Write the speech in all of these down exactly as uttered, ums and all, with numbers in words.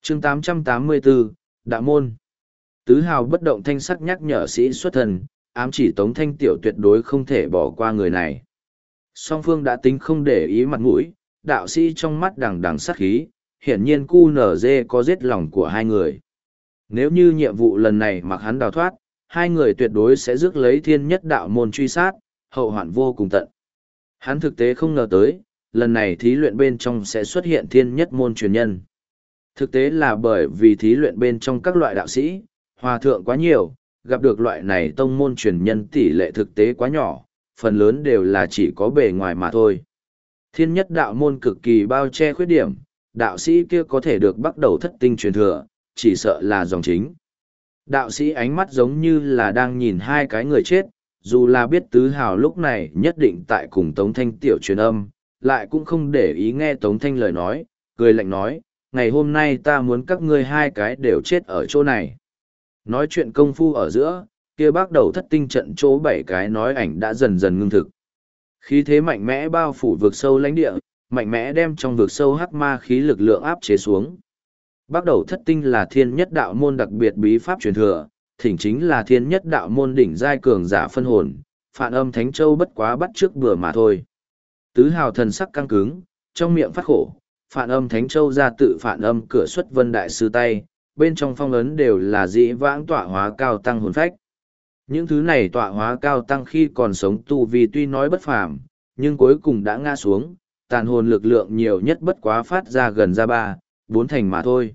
chương tám trăm tám mươi bốn, Đạo Môn. Tứ Hào bất động thanh sắc nhắc nhở sĩ xuất thần, ám chỉ Tống Thanh Tiểu tuyệt đối không thể bỏ qua người này. Song phương đã tính không để ý mặt mũi, đạo sĩ trong mắt đằng đằng sát khí, hiển nhiên cu nở dê có giết lòng của hai người. Nếu như nhiệm vụ lần này mặc hắn đào thoát, hai người tuyệt đối sẽ rước lấy thiên nhất đạo môn truy sát, hậu hoạn vô cùng tận. Hắn thực tế không ngờ tới, lần này thí luyện bên trong sẽ xuất hiện thiên nhất môn truyền nhân. Thực tế là bởi vì thí luyện bên trong các loại đạo sĩ, hòa thượng quá nhiều, gặp được loại này tông môn truyền nhân tỷ lệ thực tế quá nhỏ, phần lớn đều là chỉ có bề ngoài mà thôi. Thiên nhất đạo môn cực kỳ bao che khuyết điểm, đạo sĩ kia có thể được bắt đầu thất tinh truyền thừa, chỉ sợ là dòng chính. Đạo sĩ ánh mắt giống như là đang nhìn hai cái người chết, dù là biết Tứ Hào lúc này nhất định tại cùng Tống Thanh tiểu truyền âm, lại cũng không để ý nghe Tống Thanh lời nói, cười lạnh nói, ngày hôm nay ta muốn các ngươi hai cái đều chết ở chỗ này. Nói chuyện công phu ở giữa, kia bắt đầu thất tinh trận chỗ bảy cái nói ảnh đã dần dần ngưng thực. Khí thế mạnh mẽ bao phủ vực sâu lãnh địa, mạnh mẽ đem trong vực sâu hắc ma khí lực lượng áp chế xuống. Bắt đầu thất tinh là thiên nhất đạo môn đặc biệt bí pháp truyền thừa, thỉnh chính là thiên nhất đạo môn đỉnh giai cường giả phân hồn, phản âm thánh châu bất quá bắt trước bừa mà thôi. Tứ Hào thần sắc căng cứng, trong miệng phát khổ, phản âm thánh châu ra tự phản âm cửa xuất vân đại sư tay, bên trong phong ấn đều là dĩ vãng tọa hóa cao tăng hồn phách. Những thứ này tọa hóa cao tăng khi còn sống tu vi tuy nói bất phàm, nhưng cuối cùng đã ngã xuống, tàn hồn lực lượng nhiều nhất bất quá phát ra gần ra ba, bốn thành mà thôi.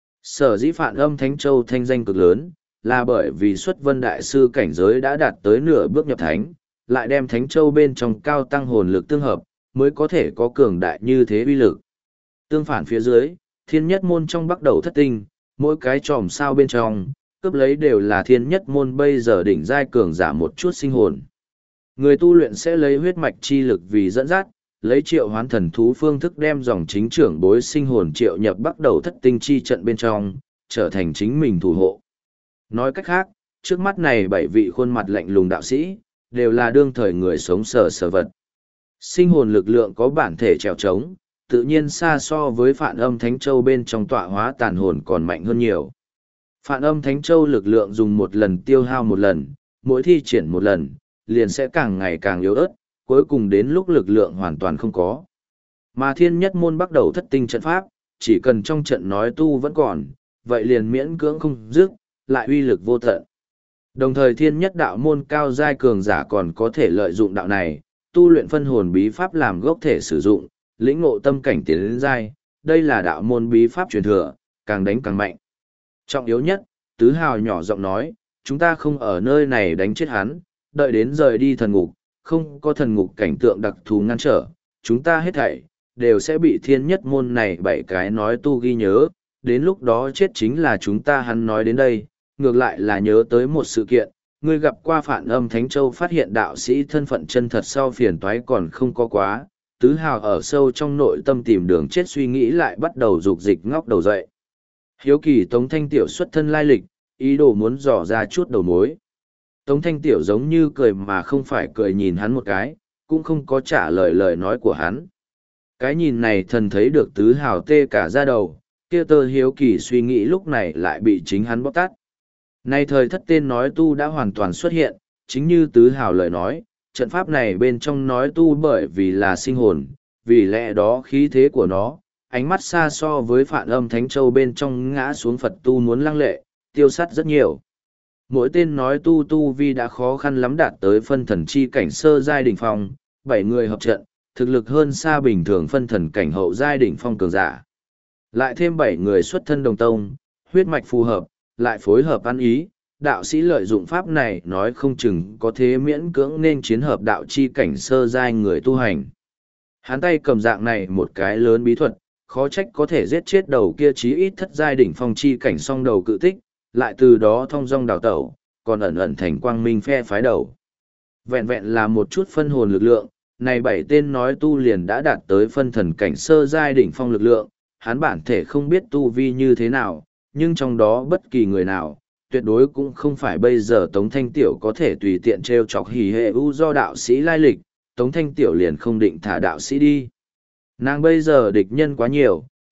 Sở dĩ phản âm Thánh Châu thanh danh cực lớn, là bởi vì xuất vân đại sư cảnh giới đã đạt tới nửa bước nhập thánh, lại đem Thánh Châu bên trong cao tăng hồn lực tương hợp, mới có thể có cường đại như thế uy lực. Tương phản phía dưới, thiên nhất môn trong bắt đầu thất tinh, mỗi cái tròm sao bên trong, cướp lấy đều là thiên nhất môn bây giờ đỉnh giai cường giả một chút sinh hồn. Người tu luyện sẽ lấy huyết mạch chi lực vì dẫn dắt, lấy triệu hoán thần thú phương thức đem dòng chính trưởng bối sinh hồn triệu nhập bắt đầu thất tinh chi trận bên trong, trở thành chính mình thủ hộ. Nói cách khác, trước mắt này bảy vị khuôn mặt lạnh lùng đạo sĩ, đều là đương thời người sống sờ sờ vật. Sinh hồn lực lượng có bản thể trèo trống, tự nhiên xa so với phản âm Thánh Châu bên trong tọa hóa tàn hồn còn mạnh hơn nhiều. Phản âm Thánh Châu lực lượng dùng một lần tiêu hao một lần, mỗi thi triển một lần, liền sẽ càng ngày càng yếu ớt, cuối cùng đến lúc lực lượng hoàn toàn không có. Mà thiên nhất môn bắt đầu thất tinh trận pháp, chỉ cần trong trận nói tu vẫn còn, vậy liền miễn cưỡng không dứt, lại uy lực vô tận. Đồng thời thiên nhất đạo môn cao giai cường giả còn có thể lợi dụng đạo này, tu luyện phân hồn bí pháp làm gốc thể sử dụng, lĩnh ngộ tâm cảnh tiến đến giai, đây là đạo môn bí pháp truyền thừa, càng đánh càng mạnh. Trọng yếu nhất, Tứ Hào nhỏ giọng nói, chúng ta không ở nơi này đánh chết hắn, đợi đến rời đi thần ngục, không có thần ngục cảnh tượng đặc thù ngăn trở, chúng ta hết thảy, đều sẽ bị thiên nhất môn này bảy cái nói tu ghi nhớ, đến lúc đó chết chính là chúng ta. Hắn nói đến đây, ngược lại là nhớ tới một sự kiện, ngươi gặp qua phản âm Thánh Châu phát hiện đạo sĩ thân phận chân thật sau phiền toái còn không có quá. Tứ Hào ở sâu trong nội tâm tìm đường chết suy nghĩ lại bắt đầu rục dịch ngóc đầu dậy. Hiếu kỳ Tống Thanh Tiểu xuất thân lai lịch, ý đồ muốn dò ra chút đầu mối. Tống Thanh Tiểu giống như cười mà không phải cười nhìn hắn một cái, cũng không có trả lời lời nói của hắn. Cái nhìn này thần thấy được Tứ Hào tê cả da đầu, kia tơ hiếu kỳ suy nghĩ lúc này lại bị chính hắn bóc tát. Nay thời thất tên nói tu đã hoàn toàn xuất hiện, chính như Tứ Hào lời nói, trận pháp này bên trong nói tu bởi vì là sinh hồn, vì lẽ đó khí thế của nó, ánh mắt xa so với phản âm Thánh Châu bên trong ngã xuống Phật tu muốn lăng lệ, tiêu sát rất nhiều. Mỗi tên nói tu tu vi đã khó khăn lắm đạt tới phân thần chi cảnh sơ giai đỉnh phong, bảy người hợp trận, thực lực hơn xa bình thường phân thần cảnh hậu giai đỉnh phong cường giả. Lại thêm bảy người xuất thân đồng tông, huyết mạch phù hợp, lại phối hợp ăn ý, đạo sĩ lợi dụng pháp này nói không chừng có thế miễn cưỡng nên chiến hợp đạo chi cảnh sơ giai người tu hành. Hắn tay cầm dạng này một cái lớn bí thuật, khó trách có thể giết chết đầu kia chí ít thất giai đỉnh phong chi cảnh song đầu cự tích, lại từ đó thông dong đào tẩu, còn ẩn ẩn thành quang minh phe phái đầu. Vẹn vẹn là một chút phân hồn lực lượng, này bảy tên nói tu liền đã đạt tới phân thần cảnh sơ giai đỉnh phong lực lượng, hắn bản thể không biết tu vi như thế nào, nhưng trong đó bất kỳ người nào, tuyệt đối cũng không phải bây giờ Tống Thanh Tiểu có thể tùy tiện trêu chọc hỉ hệ u do đạo sĩ lai lịch, Tống Thanh Tiểu liền không định thả đạo sĩ đi. Nàng bây giờ địch nhân quá nhiều,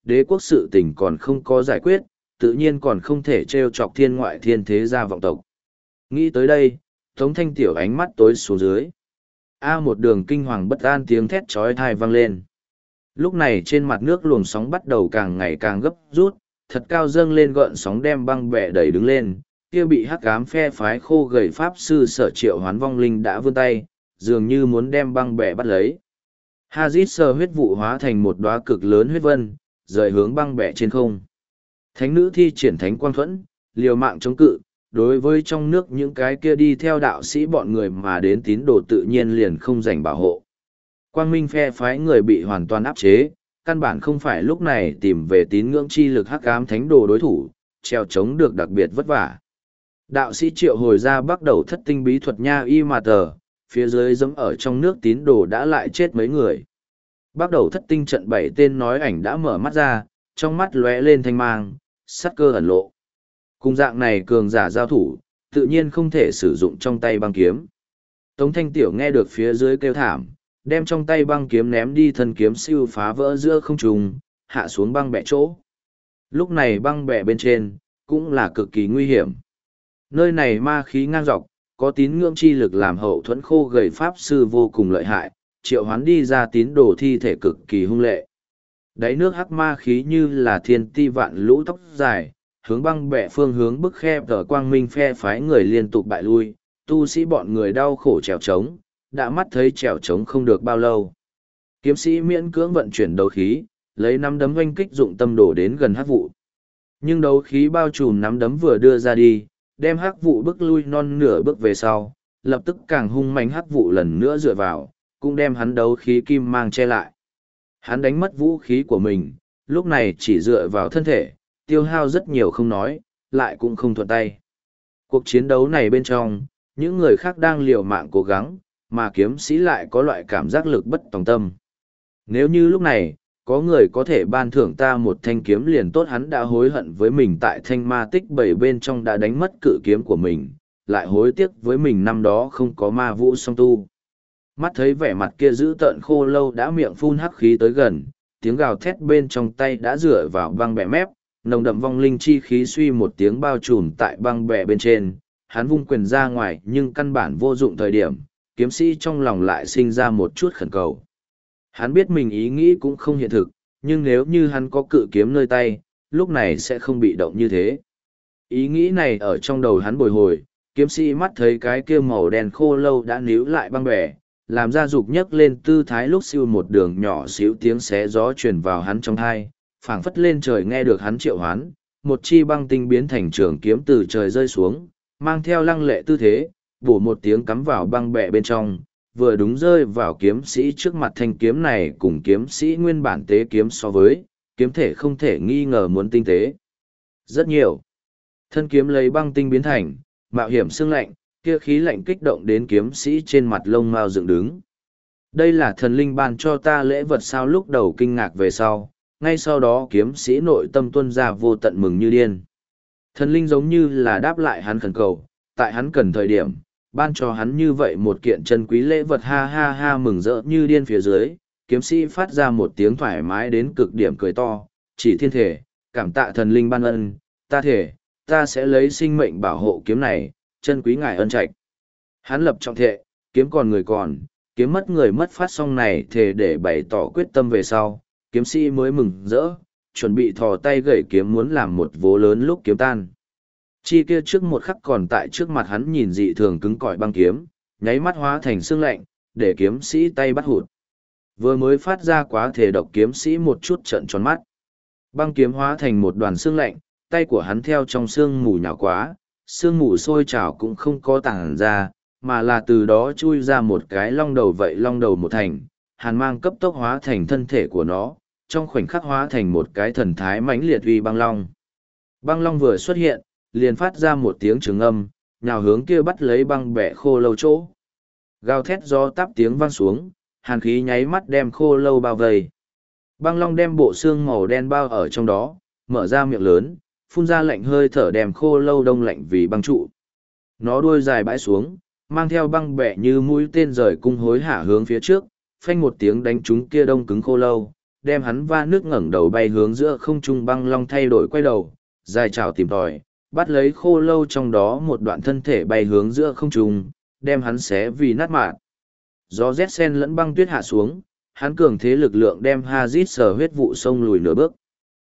đế quốc sự tình còn không có giải quyết, tự nhiên còn không thể trêu chọc thiên ngoại thiên thế gia vọng tộc. Nghĩ tới đây, Tống Thanh Tiểu ánh mắt tối xuống dưới. A một đường kinh hoàng bất an tiếng thét chói tai vang lên. Lúc này trên mặt nước luồng sóng bắt đầu càng ngày càng gấp rút, thật cao dâng lên gợn sóng đem băng bẹ đẩy đứng lên, kia bị hắc ám phe phái khô gầy pháp sư Sở Triệu Hoán vong linh đã vươn tay, dường như muốn đem băng bẹ bắt lấy. Hazit sờ huyết vụ hóa thành một đóa cực lớn huyết vân, rời hướng băng bẹ trên không. Thánh nữ thi triển thánh quang thuẫn, liều mạng chống cự, đối với trong nước những cái kia đi theo đạo sĩ bọn người mà đến tín đồ tự nhiên liền không giành bảo hộ. Quang minh phe phái người bị hoàn toàn áp chế, căn bản không phải lúc này tìm về tín ngưỡng chi lực hắc ám thánh đồ đối thủ, treo chống được đặc biệt vất vả. Đạo sĩ triệu hồi ra bắt đầu thất tinh bí thuật nha y mà tờ, phía dưới giẫm ở trong nước tín đồ đã lại chết mấy người. Bắt đầu thất tinh trận bảy tên nói ảnh đã mở mắt ra, trong mắt lóe lên thanh mang, sắt cơ ẩn lộ. Cùng dạng này cường giả giao thủ, tự nhiên không thể sử dụng trong tay băng kiếm. Tống Thanh Tiểu nghe được phía dưới kêu thảm, đem trong tay băng kiếm ném đi, thân kiếm siêu phá vỡ giữa không trung, hạ xuống băng bẹ chỗ. Lúc này băng bẹ bên trên, cũng là cực kỳ nguy hiểm. Nơi này ma khí ngang dọc, có tín ngưỡng chi lực làm hậu thuẫn khô gầy pháp sư vô cùng lợi hại, triệu hoán đi ra tín đồ thi thể cực kỳ hung lệ. Đáy nước hắc ma khí như là thiên ti vạn lũ tóc dài, hướng băng bẹ phương hướng bức khe tờ quang minh phe phái người liên tục bại lui, tu sĩ bọn người đau khổ trèo trống, đã mắt thấy trèo trống không được bao lâu. Kiếm sĩ miễn cưỡng vận chuyển đấu khí, lấy nắm đấm oanh kích dụng tâm đổ đến gần hắc vụ. Nhưng đấu khí bao trùm nắm đấm vừa đưa ra đi, đem hắc vụ bước lui non nửa bước về sau, lập tức càng hung mãnh hắc vụ lần nữa dựa vào, cũng đem hắn đấu khí kim mang che lại. Hắn đánh mất vũ khí của mình, lúc này chỉ dựa vào thân thể, tiêu hao rất nhiều không nói, lại cũng không thuận tay. Cuộc chiến đấu này bên trong, những người khác đang liều mạng cố gắng, mà kiếm sĩ lại có loại cảm giác lực bất tòng tâm. Nếu như lúc này, có người có thể ban thưởng ta một thanh kiếm liền tốt, hắn đã hối hận với mình tại thanh ma tích bảy bên trong đã đánh mất cự kiếm của mình, lại hối tiếc với mình năm đó không có ma vũ song tu. Mắt thấy vẻ mặt kia dữ tợn khô lâu đã miệng phun hắc khí tới gần, tiếng gào thét bên trong tay đã rửa vào băng bẹ mép, nồng đậm vong linh chi khí suy một tiếng bao trùm tại băng bẹ bên trên, hắn vung quyền ra ngoài nhưng căn bản vô dụng thời điểm, kiếm sĩ trong lòng lại sinh ra một chút khẩn cầu. Hắn biết mình ý nghĩ cũng không hiện thực, nhưng nếu như hắn có cự kiếm nơi tay, lúc này sẽ không bị động như thế. Ý nghĩ này ở trong đầu hắn bồi hồi, kiếm sĩ mắt thấy cái kia màu đen khô lâu đã níu lại băng bè, làm ra dục nhấc lên tư thái lúc siêu một đường nhỏ xíu tiếng xé gió truyền vào hắn trong thai, phảng phất lên trời nghe được hắn triệu hoán, một chi băng tinh biến thành trường kiếm từ trời rơi xuống, mang theo lăng lệ tư thế, bổ một tiếng cắm vào băng bẹ bên trong, vừa đúng rơi vào kiếm sĩ trước mặt. Thanh kiếm này cùng kiếm sĩ nguyên bản tế kiếm so với, kiếm thể không thể nghi ngờ muốn tinh tế rất nhiều. Thân kiếm lấy băng tinh biến thành, mạo hiểm xương lạnh, kia khí lạnh kích động đến kiếm sĩ trên mặt lông mao dựng đứng. Đây là thần linh ban cho ta lễ vật sao? Lúc đầu kinh ngạc về sau, ngay sau đó kiếm sĩ nội tâm tuân ra vô tận mừng như điên. Thần linh giống như là đáp lại hắn khẩn cầu, tại hắn cần thời điểm, ban cho hắn như vậy một kiện chân quý lễ vật. Ha ha ha, mừng rỡ như điên phía dưới, kiếm sĩ phát ra một tiếng thoải mái đến cực điểm cười to, chỉ thiên thể, cảm tạ thần linh ban ân, ta thể, ta sẽ lấy sinh mệnh bảo hộ kiếm này, chân quý ngài ân trạch. Hắn lập trọng thệ, kiếm còn người còn, kiếm mất người mất, phát xong này thề để bày tỏ quyết tâm về sau, kiếm sĩ mới mừng rỡ, chuẩn bị thò tay gẩy kiếm muốn làm một vố lớn lúc kiếm tan. Chi kia trước một khắc còn tại trước mặt hắn nhìn dị thường cứng cỏi băng kiếm, nháy mắt hóa thành xương lạnh, để kiếm sĩ tay bắt hụt. Vừa mới phát ra quá thể độc, kiếm sĩ một chút trợn tròn mắt. Băng kiếm hóa thành một đoàn xương lạnh, tay của hắn theo trong xương mù nhào quá, xương mù sôi trào cũng không có tàng ra, mà là từ đó chui ra một cái long đầu. Vậy long đầu một thành, hàn mang cấp tốc hóa thành thân thể của nó, trong khoảnh khắc hóa thành một cái thần thái mãnh liệt uy băng long. Băng long vừa xuất hiện, liền phát ra một tiếng trường âm, nhào hướng kia bắt lấy băng bẹ khô lâu chỗ. Gào thét gió táp tiếng vang xuống, hàn khí nháy mắt đem khô lâu bao vây. Băng long đem bộ xương màu đen bao ở trong đó, mở ra miệng lớn, phun ra lạnh hơi thở đem khô lâu đông lạnh vì băng trụ. Nó đuôi dài bãi xuống, mang theo băng bẹ như mũi tên rời cung hối hả hướng phía trước, phanh một tiếng đánh trúng kia đông cứng khô lâu, đem hắn va nước ngẩng đầu bay hướng giữa không trung. Băng long thay đổi quay đầu, dài chảo tìm tòi, bắt lấy khô lâu trong đó một đoạn thân thể bay hướng giữa không trung, đem hắn xé vì nát mạn. Gió rét sen lẫn băng tuyết hạ xuống, hắn cường thế lực lượng đem Hazit sở huyết vụ sông lùi nửa bước.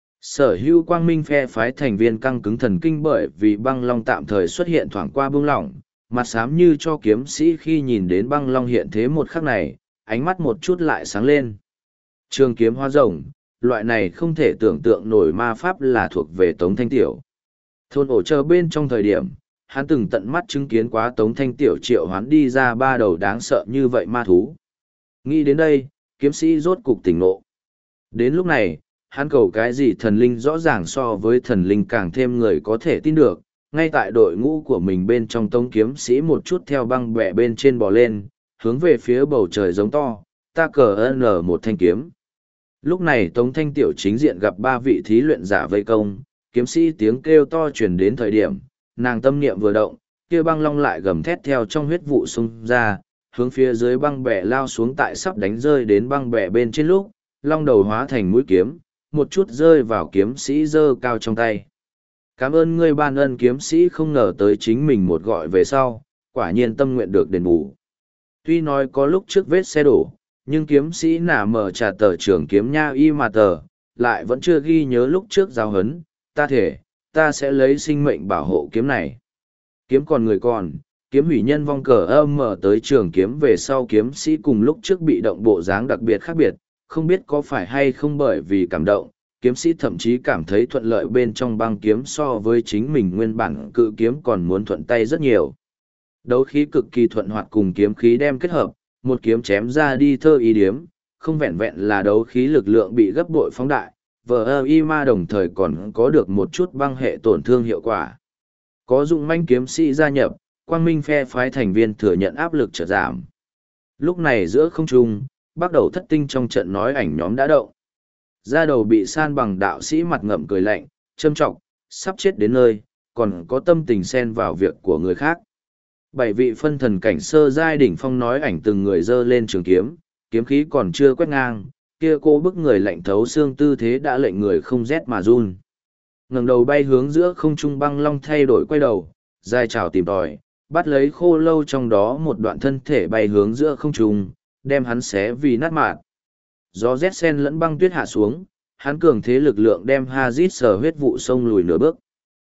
Sở hữu quang minh phe phái thành viên căng cứng thần kinh bởi vì băng long tạm thời xuất hiện thoảng qua buông lỏng, mặt xám như cho kiếm sĩ khi nhìn đến băng long hiện thế một khắc này, ánh mắt một chút lại sáng lên. Trường kiếm hoa rồng, loại này không thể tưởng tượng nổi ma pháp là thuộc về Tống Thanh Tiểu. Thôn ổ chờ bên trong thời điểm, hắn từng tận mắt chứng kiến quá Tống Thanh Tiểu triệu hoán đi ra ba đầu đáng sợ như vậy ma thú. Nghĩ đến đây, kiếm sĩ rốt cục tỉnh ngộ. Đến lúc này, hắn cầu cái gì thần linh rõ ràng so với thần linh càng thêm người có thể tin được. Ngay tại đội ngũ của mình bên trong Tống kiếm sĩ một chút theo băng bẹ bên trên bò lên, hướng về phía bầu trời giống to, ta cờ ơn một thanh kiếm. Lúc này Tống Thanh Tiểu chính diện gặp ba vị thí luyện giả vây công, kiếm sĩ tiếng kêu to truyền đến thời điểm, nàng tâm niệm vừa động, kia băng long lại gầm thét theo trong huyết vụ xung ra, hướng phía dưới băng bẹ lao xuống tại sắp đánh rơi đến băng bẹ bên trên lúc, long đầu hóa thành mũi kiếm, một chút rơi vào kiếm sĩ giơ cao trong tay. Cảm ơn ngươi ban ân, kiếm sĩ không ngờ tới chính mình một gọi về sau, quả nhiên tâm nguyện được đền bù. Tuy nói có lúc trước vết xe đổ, nhưng kiếm sĩ nả mở trà tờ trưởng kiếm nha y mà tờ, lại vẫn chưa ghi nhớ lúc trước giao hấn, ta thể, ta sẽ lấy sinh mệnh bảo hộ kiếm này. Kiếm còn người còn, kiếm hủy nhân vong cờ âm mở tới trường kiếm về sau kiếm sĩ cùng lúc trước bị động bộ dáng đặc biệt khác biệt, không biết có phải hay không bởi vì cảm động, kiếm sĩ thậm chí cảm thấy thuận lợi bên trong băng kiếm so với chính mình nguyên bản cự kiếm còn muốn thuận tay rất nhiều. Đấu khí cực kỳ thuận hoạt cùng kiếm khí đem kết hợp, một kiếm chém ra đi thơ ý điếm, không vẹn vẹn là đấu khí lực lượng bị gấp bội phóng đại, vờ ơ y ma đồng thời còn có được một chút băng hệ tổn thương hiệu quả. Có dụng manh kiếm sĩ gia nhập, quang minh phe phái thành viên thừa nhận áp lực trở giảm. Lúc này giữa không trung, bắt đầu thất tinh trong trận nói ảnh nhóm đã động. Ra đầu bị san bằng đạo sĩ mặt ngậm cười lạnh, châm trọng, sắp chết đến nơi, còn có tâm tình xen vào việc của người khác. Bảy vị phân thần cảnh sơ giai đỉnh phong nói ảnh từng người dơ lên trường kiếm, kiếm khí còn chưa quét ngang, kia cô bức người lạnh thấu xương tư thế đã lệnh người không rét mà run. Ngẩng đầu bay hướng giữa không trung, băng long thay đổi quay đầu, dài chảo tìm tòi, bắt lấy khô lâu trong đó một đoạn thân thể bay hướng giữa không trung, đem hắn xé vì nát mạn. Gió rét sen lẫn băng tuyết hạ xuống, hắn cường thế lực lượng đem Hazit sở huyết vụ sông lùi nửa bước.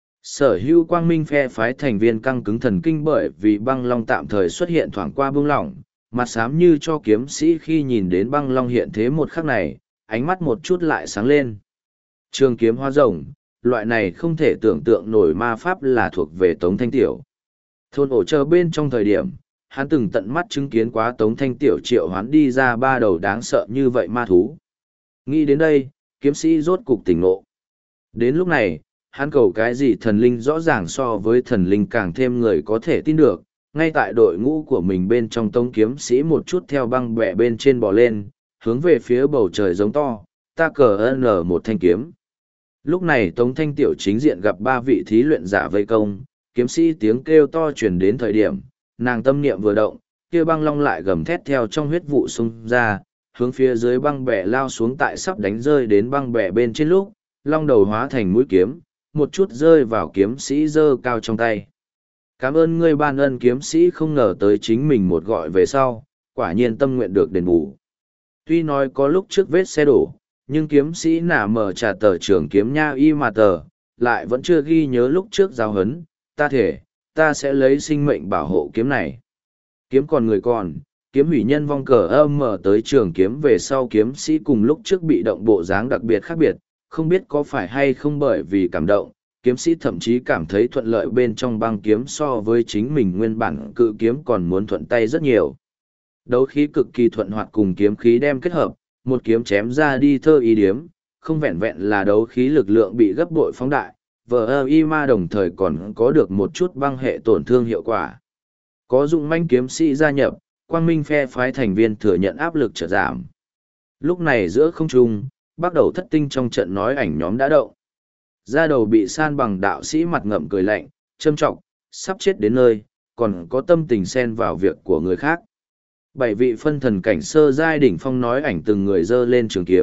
Sở hữu quang minh phe phái thành viên căng cứng thần kinh bởi vì băng long tạm thời xuất hiện thoảng qua buông lỏng, mặt xám như cho kiếm sĩ khi nhìn đến băng long hiện thế một khắc này, ánh mắt một chút lại sáng lên. Trường kiếm hoa rồng, loại này không thể tưởng tượng nổi ma pháp là thuộc về Tống Thanh Tiểu. Thôn ổ chờ bên trong thời điểm, hắn từng tận mắt chứng kiến quá Tống Thanh Tiểu triệu hoán đi ra ba đầu đáng sợ như vậy ma thú. Nghĩ đến đây, kiếm sĩ rốt cục tỉnh ngộ. Đến lúc này, hắn cầu cái gì thần linh rõ ràng so với thần linh càng thêm người có thể tin được. Ngay tại đội ngũ của mình bên trong Tống kiếm sĩ một chút theo băng bẹ bên trên bò lên, hướng về phía bầu trời giống to, ta cờ ơn một thanh kiếm. Lúc này Tống Thanh Tiểu chính diện gặp ba vị thí luyện giả vây công, kiếm sĩ tiếng kêu to truyền đến thời điểm, nàng tâm niệm vừa động, kia băng long lại gầm thét theo trong huyết vụ xung ra, hướng phía dưới băng bẹ lao xuống tại sắp đánh rơi đến băng bẹ bên trên lúc, long đầu hóa thành mũi kiếm, một chút rơi vào kiếm sĩ giơ cao trong tay. Cảm ơn ngươi ban ân, kiếm sĩ không ngờ tới chính mình một gọi về sau, quả nhiên tâm nguyện được đền bù. Tuy nói có lúc trước vết xe đổ, nhưng kiếm sĩ nả mở trà tờ trưởng kiếm nha y mà tờ, lại vẫn chưa ghi nhớ lúc trước giao hấn, ta thể, ta sẽ lấy sinh mệnh bảo hộ kiếm này. Kiếm còn người còn, kiếm hủy nhân vong cờ âm mở tới trường kiếm về sau kiếm sĩ cùng lúc trước bị động bộ dáng đặc biệt khác biệt, không biết có phải hay không bởi vì cảm động, kiếm sĩ thậm chí cảm thấy thuận lợi bên trong băng kiếm so với chính mình nguyên bản cự kiếm còn muốn thuận tay rất nhiều. Đấu khí cực kỳ thuận hoạt cùng kiếm khí đem kết hợp, một kiếm chém ra đi thơ ý điếm, không vẹn vẹn là đấu khí lực lượng bị gấp bội phóng đại, vờ ơ y ma đồng thời còn có được một chút băng hệ tổn thương hiệu quả. Có dụng manh kiếm sĩ gia nhập, quang minh phe phái thành viên thừa nhận áp lực trở giảm. Lúc này giữa không trung, bắt đầu thất tinh trong trận nói ảnh nhóm đã động. Ra đầu bị san bằng đạo sĩ mặt ngậm cười lạnh, châm trọng, sắp chết đến nơi, còn có tâm tình xen vào việc của người khác. Bảy vị phân thần cảnh sơ giai đỉnh phong nói ảnh từng người dơ lên trường kiếm,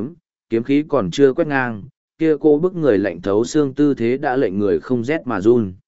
kiếm khí còn chưa quét ngang, kia cô bức người lạnh thấu xương tư thế đã lệnh người không rét mà run.